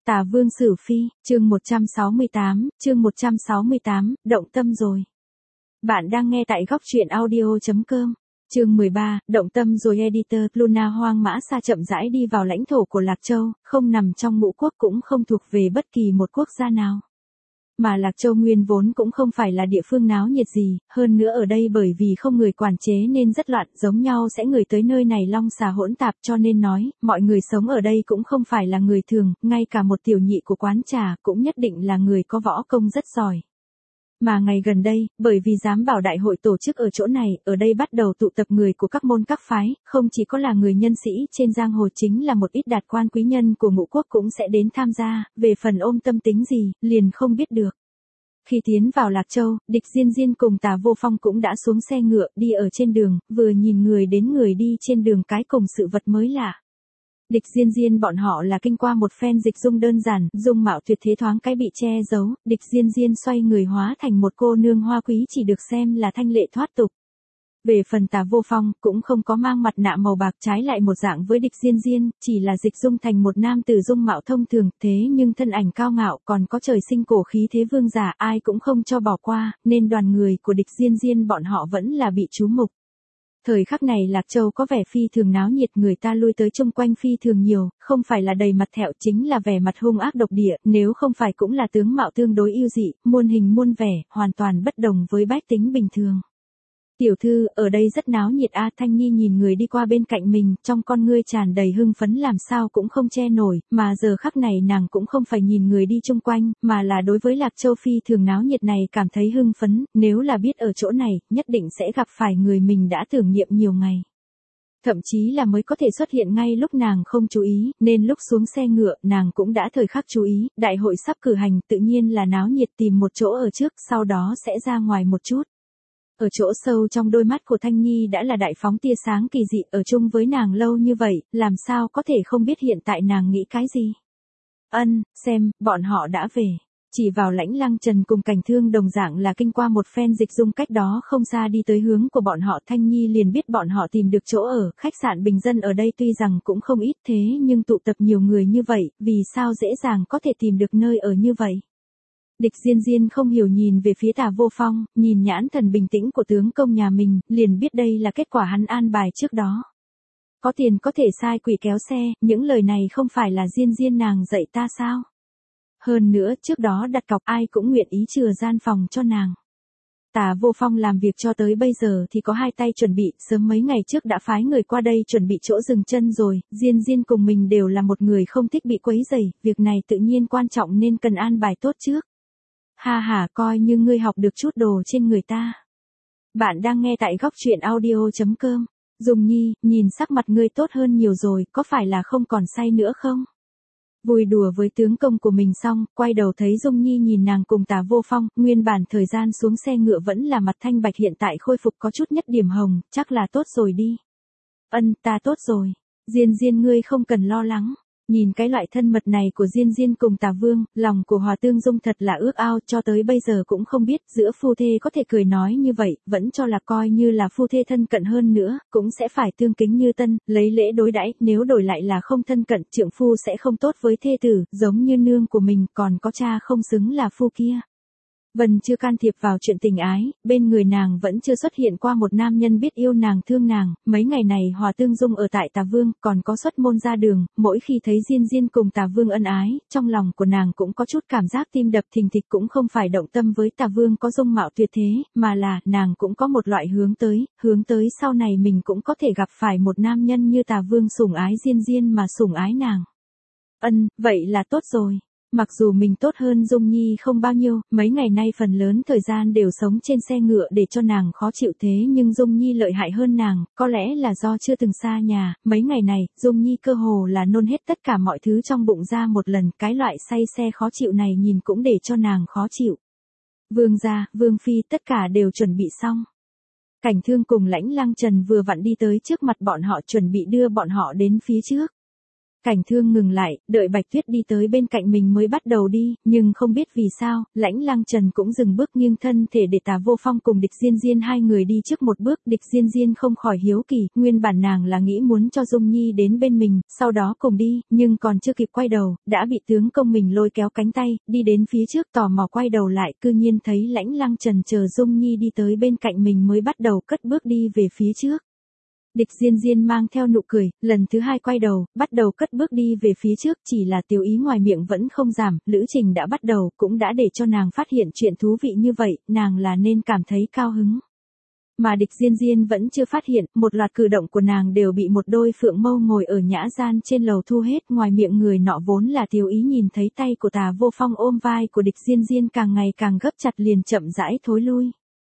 Tà Vương Sử Phi, chương 168, động tâm rồi. Bạn đang nghe tại góc truyện audio.com. Chương 13, động tâm rồi. Editor. Luna hoang mã xa chậm rãi đi vào lãnh thổ của Lạc Châu, không nằm trong ngũ quốc cũng không thuộc về bất kỳ một quốc gia nào. Mà Lạc Châu nguyên vốn cũng không phải là địa phương náo nhiệt gì, hơn nữa ở đây bởi vì không người quản chế nên rất loạn, giống nhau sẽ người tới nơi này long xà hỗn tạp, cho nên nói, mọi người sống ở đây cũng không phải là người thường, ngay cả một tiểu nhị của quán trà cũng nhất định là người có võ công rất giỏi. Mà ngày gần đây, bởi vì giám bảo đại hội tổ chức ở chỗ này, ở đây bắt đầu tụ tập người của các môn các phái, không chỉ có là người nhân sĩ trên giang hồ, chính là một ít đạt quan quý nhân của ngũ quốc cũng sẽ đến tham gia, về phần ôm tâm tính gì, liền không biết được. Khi tiến vào Lạc Châu, Địch Diên Diên cùng Tà Vô Phong cũng đã xuống xe ngựa, đi ở trên đường, vừa nhìn người đến người đi trên đường cái cùng sự vật mới lạ. Địch Diên Diên bọn họ là kinh qua một phen dịch dung đơn giản, dung mạo tuyệt thế thoáng cái bị che giấu, Địch Diên Diên xoay người hóa thành một cô nương hoa quý chỉ được xem là thanh lệ thoát tục. Về phần Tà Vô Phong, cũng không có mang mặt nạ màu bạc, trái lại một dạng với Địch Diên Diên, chỉ là dịch dung thành một nam tử dung mạo thông thường, thế nhưng thân ảnh cao ngạo, còn có trời sinh cổ khí thế vương giả, ai cũng không cho bỏ qua, nên đoàn người của Địch Diên Diên bọn họ vẫn là bị chú mục. Thời khắc này Lạc Châu có vẻ phi thường náo nhiệt, người ta lui tới chung quanh phi thường nhiều, không phải là đầy mặt thẹo chính là vẻ mặt hung ác độc địa, nếu không phải cũng là tướng mạo tương đối yêu dị, muôn hình muôn vẻ, hoàn toàn bất đồng với bách tính bình thường. Tiểu thư, ở đây rất náo nhiệt a. Thanh Nhi nhìn người đi qua bên cạnh mình, trong con ngươi tràn đầy hưng phấn làm sao cũng không che nổi, mà giờ khắc này nàng cũng không phải nhìn người đi chung quanh, mà là đối với Lạc Châu phi thường náo nhiệt này cảm thấy hưng phấn, nếu là biết ở chỗ này, nhất định sẽ gặp phải người mình đã tưởng niệm nhiều ngày. Thậm chí là mới có thể xuất hiện ngay lúc nàng không chú ý, nên lúc xuống xe ngựa, nàng cũng đã thời khắc chú ý, đại hội sắp cử hành, tự nhiên là náo nhiệt, tìm một chỗ ở trước, sau đó sẽ ra ngoài một chút. Ở chỗ sâu trong đôi mắt của Thanh Nhi đã là đại phóng tia sáng kỳ dị, ở chung với nàng lâu như vậy, làm sao có thể không biết hiện tại nàng nghĩ cái gì. Xem, bọn họ đã về. Chỉ vào Lãnh Lăng Trần cùng Cảnh Thương đồng dạng là kinh qua một phen dịch dung cách đó không xa đi tới hướng của bọn họ, Thanh Nhi liền biết bọn họ tìm được chỗ ở, khách sạn bình dân ở đây tuy rằng cũng không ít thế nhưng tụ tập nhiều người như vậy, vì sao dễ dàng có thể tìm được nơi ở như vậy. Địch Diên Diên không hiểu nhìn về phía Tà Vô Phong, nhìn nhãn thần bình tĩnh của tướng công nhà mình, liền biết đây là kết quả hắn an bài trước đó. Có tiền có thể sai quỷ kéo xe, những lời này không phải là Diên Diên nàng dạy ta sao? Hơn nữa, trước đó đặt cọc ai cũng nguyện ý chừa gian phòng cho nàng. Tà Vô Phong làm việc cho tới bây giờ thì có hai tay chuẩn bị, sớm mấy ngày trước đã phái người qua đây chuẩn bị chỗ dừng chân rồi, Diên Diên cùng mình đều là một người không thích bị quấy rầy, việc này tự nhiên quan trọng nên cần an bài tốt trước. Ha, coi như ngươi học được chút đồ trên người ta. Bạn đang nghe tại góc truyện audio.com. Dung Nhi, nhìn sắc mặt ngươi tốt hơn nhiều rồi, có phải là không còn say nữa không? Vui đùa với tướng công của mình xong, quay đầu thấy Dung Nhi nhìn nàng cùng Tà Vô Phong, nguyên bản thời gian xuống xe ngựa vẫn là mặt thanh bạch, hiện tại khôi phục có chút nhất điểm hồng, chắc là tốt rồi đi. Ta tốt rồi. Diên Diên ngươi không cần lo lắng. Nhìn cái loại thân mật này của Diên Diên cùng Tà Vương, lòng của Hòa Tương Dung thật là ước ao, cho tới bây giờ cũng không biết giữa phu thê có thể cười nói như vậy, vẫn cho là coi như là phu thê thân cận hơn nữa, cũng sẽ phải tương kính như tân, lấy lễ đối đãi, nếu đổi lại là không thân cận, trượng phu sẽ không tốt với thê tử, giống như nương của mình, còn có cha không xứng là phu kia. Vân chưa can thiệp vào chuyện tình ái, bên người nàng vẫn chưa xuất hiện qua một nam nhân biết yêu nàng thương nàng, mấy ngày này Hòa Tương Dung ở tại Tà Vương, còn có xuất môn ra đường, mỗi khi thấy Diên Diên cùng Tà Vương ân ái, trong lòng của nàng cũng có chút cảm giác tim đập thình thịch, cũng không phải động tâm với Tà Vương có dung mạo tuyệt thế, mà là, nàng cũng có một loại hướng tới sau này mình cũng có thể gặp phải một nam nhân như Tà Vương sủng ái Diên Diên mà sủng ái nàng. Vậy là tốt rồi. Mặc dù mình tốt hơn Dung Nhi không bao nhiêu, mấy ngày nay phần lớn thời gian đều sống trên xe ngựa để cho nàng khó chịu, thế nhưng Dung Nhi lợi hại hơn nàng, có lẽ là do chưa từng xa nhà, mấy ngày này, Dung Nhi cơ hồ là nôn hết tất cả mọi thứ trong bụng ra một lần, cái loại say xe khó chịu này nhìn cũng để cho nàng khó chịu. Vương gia, Vương phi tất cả đều chuẩn bị xong. Cảnh Thương cùng Lãnh Lăng Trần vừa vặn đi tới trước mặt bọn họ chuẩn bị đưa bọn họ đến phía trước. Cảnh Thương ngừng lại, đợi Bạch Tuyết đi tới bên cạnh mình mới bắt đầu đi, nhưng không biết vì sao, Lãnh Lăng Trần cũng dừng bước nghiêng thân thể để Tả Vô Phong cùng Địch Diên Diên hai người đi trước một bước. Địch Diên Diên không khỏi hiếu kỳ, nguyên bản nàng là nghĩ muốn cho Dung Nhi đến bên mình, sau đó cùng đi, nhưng còn chưa kịp quay đầu, đã bị tướng công mình lôi kéo cánh tay, đi đến phía trước tò mò quay đầu lại, cư nhiên thấy Lãnh Lăng Trần chờ Dung Nhi đi tới bên cạnh mình mới bắt đầu cất bước đi về phía trước. Địch Diên Diên mang theo nụ cười, lần thứ hai quay đầu, bắt đầu cất bước đi về phía trước, chỉ là tiểu ý ngoài miệng vẫn không giảm, lữ trình đã bắt đầu, cũng đã để cho nàng phát hiện chuyện thú vị như vậy, nàng là nên cảm thấy cao hứng. Mà Địch Diên Diên vẫn chưa phát hiện, một loạt cử động của nàng đều bị một đôi phượng mâu ngồi ở nhã gian trên lầu thu hết, ngoài miệng người nọ vốn là tiểu ý nhìn thấy tay của Tả Vô Phong ôm vai của Địch Diên Diên càng ngày càng gấp chặt liền chậm rãi thối lui.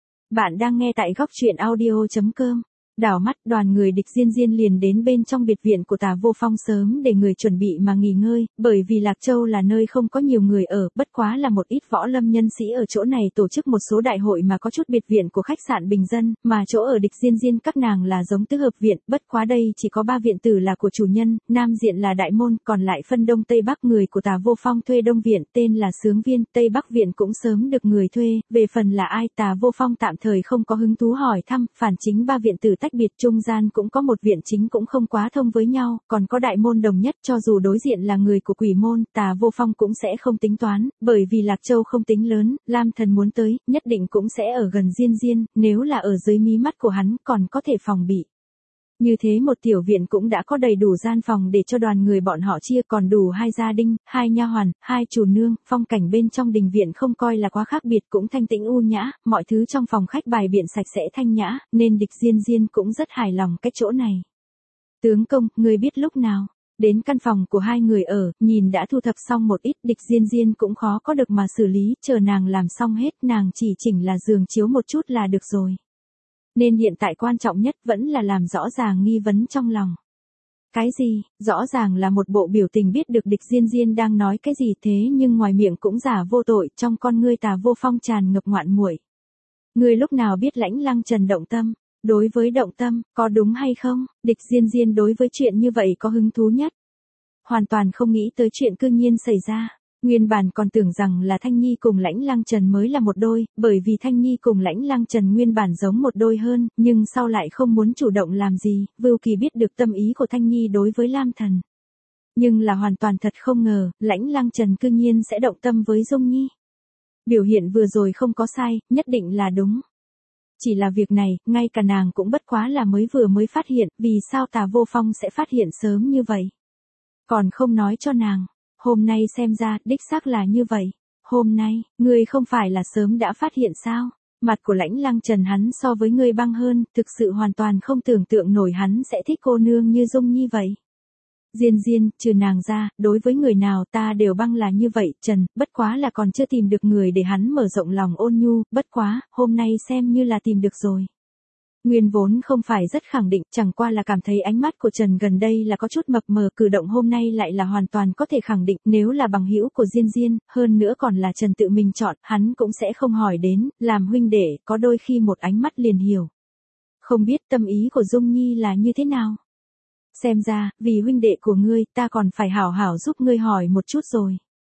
Bạn đang nghe tại góc truyện audio.com. Đảo mắt đoàn người Địch Diên Diên liền đến bên trong biệt viện của Tả Vô Phong sớm để người chuẩn bị mà nghỉ ngơi, bởi vì Lạc Châu là nơi không có nhiều người ở, bất quá là một ít võ lâm nhân sĩ ở chỗ này tổ chức một số đại hội mà có chút biệt viện của khách sạn bình dân, mà chỗ ở Địch Diên Diên các nàng là giống tứ hợp viện, bất quá đây chỉ có 3 viện tử là của chủ nhân, nam diện là đại môn, còn lại phân đông tây bắc. Người của Tả Vô Phong thuê đông viện, tên là Sướng Viên, tây bắc viện cũng sớm được người thuê, về phần là ai Tả Vô Phong tạm thời không có hứng thú hỏi thăm, phản chính 3 viện tử tách biệt trung gian cũng có một viện chính cũng không quá thông với nhau, còn có đại môn đồng nhất, cho dù đối diện là người của quỷ môn, Tả Vô Phong cũng sẽ không tính toán, bởi vì Lạc Châu không tính lớn, Lam Thần muốn tới, nhất định cũng sẽ ở gần Diên Diên, nếu là ở dưới mí mắt của hắn còn có thể phòng bị. Như thế một tiểu viện cũng đã có đầy đủ gian phòng để cho đoàn người bọn họ chia, còn đủ 2 gia đình, 2 nha hoàn, 2 chủ nương, phong cảnh bên trong đình viện không coi là quá khác biệt, cũng thanh tĩnh u nhã, mọi thứ trong phòng khách bài biện sạch sẽ thanh nhã, nên Địch Diên Diên cũng rất hài lòng cái chỗ này. Tướng công, người biết lúc nào đến căn phòng của hai người ở, nhìn đã thu thập xong một ít, Địch Diên Diên cũng khó có được mà xử lý, chờ nàng làm xong hết, nàng chỉ chỉnh là giường chiếu một chút là được rồi. Nên hiện tại quan trọng nhất vẫn là làm rõ ràng nghi vấn trong lòng. Cái gì? Rõ ràng là một bộ biểu tình biết được Địch Diên Diên đang nói cái gì, thế nhưng ngoài miệng cũng giả vô tội, trong con ngươi Tả Vô Phong tràn ngập ngoạn muội. Ngươi lúc nào biết Lãnh Lăng Trần động tâm? Đối với động tâm, có đúng hay không? Địch Diên Diên đối với chuyện như vậy có hứng thú nhất. Hoàn toàn không nghĩ tới chuyện cư nhiên xảy ra. Nguyên bản còn tưởng rằng là Thanh Nhi cùng Lãnh Lăng Trần mới là một đôi, bởi vì Thanh Nhi cùng Lãnh Lăng Trần nguyên bản giống một đôi hơn, nhưng sau lại không muốn chủ động làm gì, Vưu Kỳ biết được tâm ý của Thanh Nhi đối với Lam Thần. Nhưng là hoàn toàn thật không ngờ, Lãnh Lăng Trần cư nhiên sẽ động tâm với Dung Nhi. Biểu hiện vừa rồi không có sai, nhất định là đúng. Chỉ là việc này, ngay cả nàng cũng bất quá là mới phát hiện, vì sao Tả Vô Phong sẽ phát hiện sớm như vậy. Còn không nói cho nàng. Hôm nay xem ra, đích xác là như vậy. Hôm nay, ngươi không phải là sớm đã phát hiện sao? Mặt của Lãnh Lăng Trần hắn so với ngươi băng hơn, thực sự hoàn toàn không tưởng tượng nổi hắn sẽ thích cô nương như Dung Nhi vậy. Diên Diên, trừ nàng ra, đối với người nào ta đều băng là như vậy, Trần, bất quá là còn chưa tìm được người để hắn mở rộng lòng ôn nhu, bất quá, hôm nay xem như là tìm được rồi. Nguyên vốn không phải rất khẳng định, chẳng qua là cảm thấy ánh mắt của Trần gần đây là có chút mập mờ, cử động hôm nay lại là hoàn toàn có thể khẳng định, nếu là bằng hữu của Diên Diên, hơn nữa còn là Trần tự mình chọn, hắn cũng sẽ không hỏi đến, làm huynh đệ, có đôi khi một ánh mắt liền hiểu. Không biết tâm ý của Dung Nhi là như thế nào? Xem ra, vì huynh đệ của ngươi, ta còn phải hảo hảo giúp ngươi hỏi một chút rồi.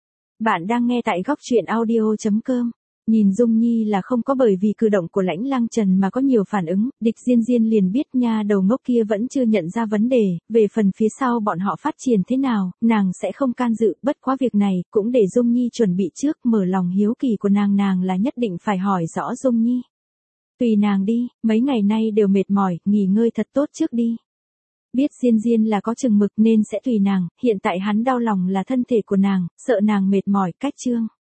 Bạn đang nghe tại góc truyện audio.com. Nhìn Dung Nhi là không có bởi vì cử động của Lãnh Lăng Trần mà có nhiều phản ứng, Địch Diên Diên liền biết nha đầu ngốc kia vẫn chưa nhận ra vấn đề, về phần phía sau bọn họ phát triển thế nào, nàng sẽ không can dự, bất quá việc này, cũng để Dung Nhi chuẩn bị trước, mở lòng hiếu kỳ của nàng là nhất định phải hỏi rõ Dung Nhi. Tùy nàng đi, mấy ngày nay đều mệt mỏi, nghỉ ngơi thật tốt trước đi. Biết Diên Diên là có chừng mực nên sẽ tùy nàng, hiện tại hắn đau lòng là thân thể của nàng, sợ nàng mệt mỏi, cách chương.